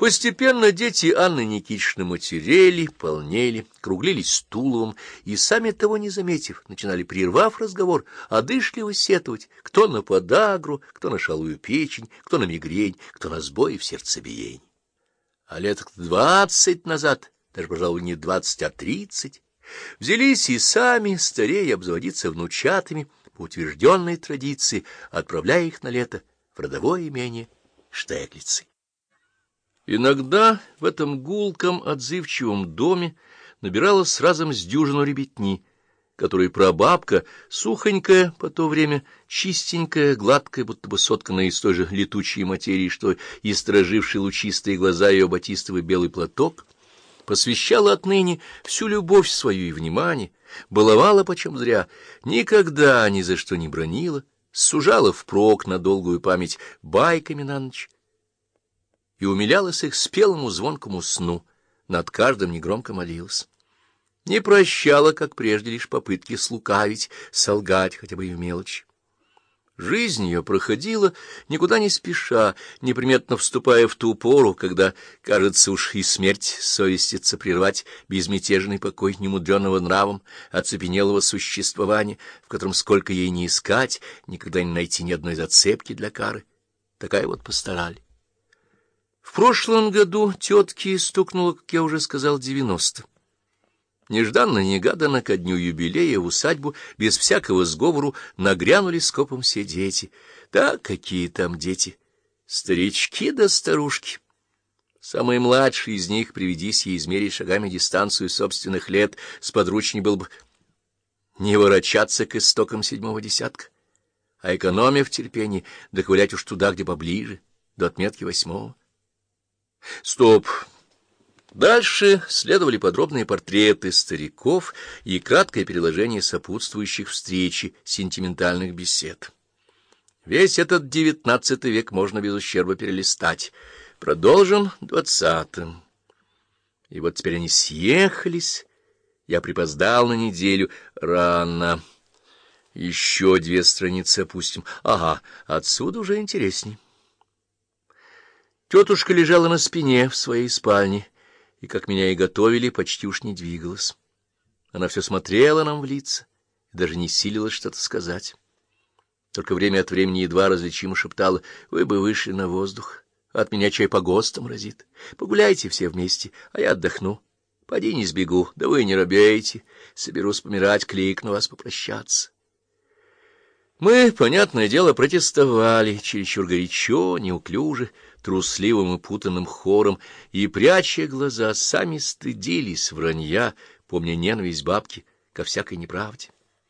Постепенно дети Анны Никитичны матерели, полнели, круглились стуловым и, сами того не заметив, начинали, прервав разговор, одышливо сетовать, кто на подагру, кто на шалую печень, кто на мигрень, кто на сбои в сердцебиении. А лет 20 назад, даже, пожалуй, не 20, а 30, взялись и сами, старея, обзаводиться внучатами по утвержденной традиции, отправляя их на лето в родовое имение Штеглицы. Иногда в этом гулком, отзывчивом доме набиралась разом с дюжину ребятни, которые прабабка, сухонькая по то время, чистенькая, гладкая, будто бы сотканная из той же летучей материи, что и стороживший лучистые глаза ее батистовый белый платок, посвящала отныне всю любовь свою и внимание, баловала почем зря, никогда ни за что не бранила, сужала впрок на долгую память байками на ночь и умилялась их спелому звонкому сну, над каждым негромко молилась. Не прощала, как прежде, лишь попытки слукавить, солгать хотя бы и в мелочи. Жизнь ее проходила, никуда не спеша, неприметно вступая в ту пору, когда, кажется, уж и смерть совестится прервать безмятежный покой немудренного нравом, оцепенелого существования, в котором сколько ей не искать, никогда не найти ни одной зацепки для кары. Такая вот пастораль. В прошлом году тетке стукнуло, как я уже сказал, 90. Нежданно-негаданно ко дню юбилея в усадьбу без всякого сговору нагрянули скопом все дети. Да, какие там дети! Старички да старушки! Самый младший из них, приведись ей измерить шагами дистанцию собственных лет, сподручней был бы не ворочаться к истокам 7-го десятка, а, экономя в терпении, доковылять уж туда, где поближе, до отметки 8-го. Стоп! Дальше следовали подробные портреты стариков и краткое переложение сопутствующих встречи сентиментальных бесед. Весь этот 19 век можно без ущерба перелистать. Продолжим 20-м. И вот теперь они съехались. Я припоздал на неделю рано. Еще 2 страницы опустим. Ага, отсюда уже интересней. Тетушка лежала на спине в своей спальне, и, как меня и готовили, почти уж не двигалась. Она все смотрела нам в лица и даже не силилась что-то сказать. Только время от времени едва различимо шептала: «Вы бы вышли на воздух, от меня чай по ГОСТам разит. Погуляйте все вместе, а я отдохну. Поди не сбегу, да вы не робейте, соберусь помирать, кликну вас попрощаться». Мы, понятное дело, протестовали, чересчур горячо, неуклюже, трусливым и путанным хором, и, пряча глаза, сами стыдились вранья, помня ненависть бабки ко всякой неправде.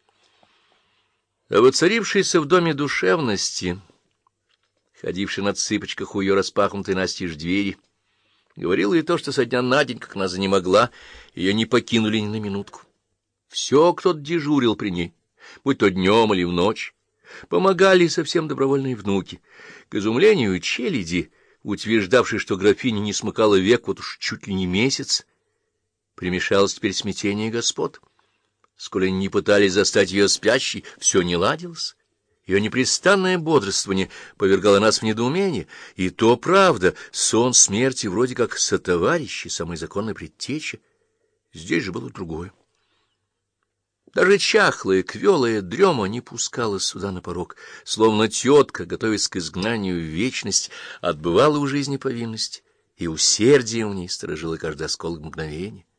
А воцарившейся в доме душевности, ходившей на цыпочках у ее распахнутой настежь двери, говорила и то, что со дня на день, как она занемогла, ее не покинули ни на минутку. Все кто-то дежурил при ней, будь то днем или в ночь. Помогали совсем добровольные внуки. К изумлению челяди, утверждавшей, что графиня не смыкала век вот уж чуть ли не месяц, примешалось теперь смятение господ. Сколь они не пытались застать ее спящей, все не ладилось. Ее непрестанное бодрствование повергало нас в недоумение. И то правда, сон смерти вроде как сотоварищи, самой законной предтечи. Здесь же было другое. Даже чахлая, квелая дрема не пускала сюда на порог, словно тетка, готовясь к изгнанию в вечность, отбывала у жизни повинность, и усердием в ней сторожила каждый осколок мгновения.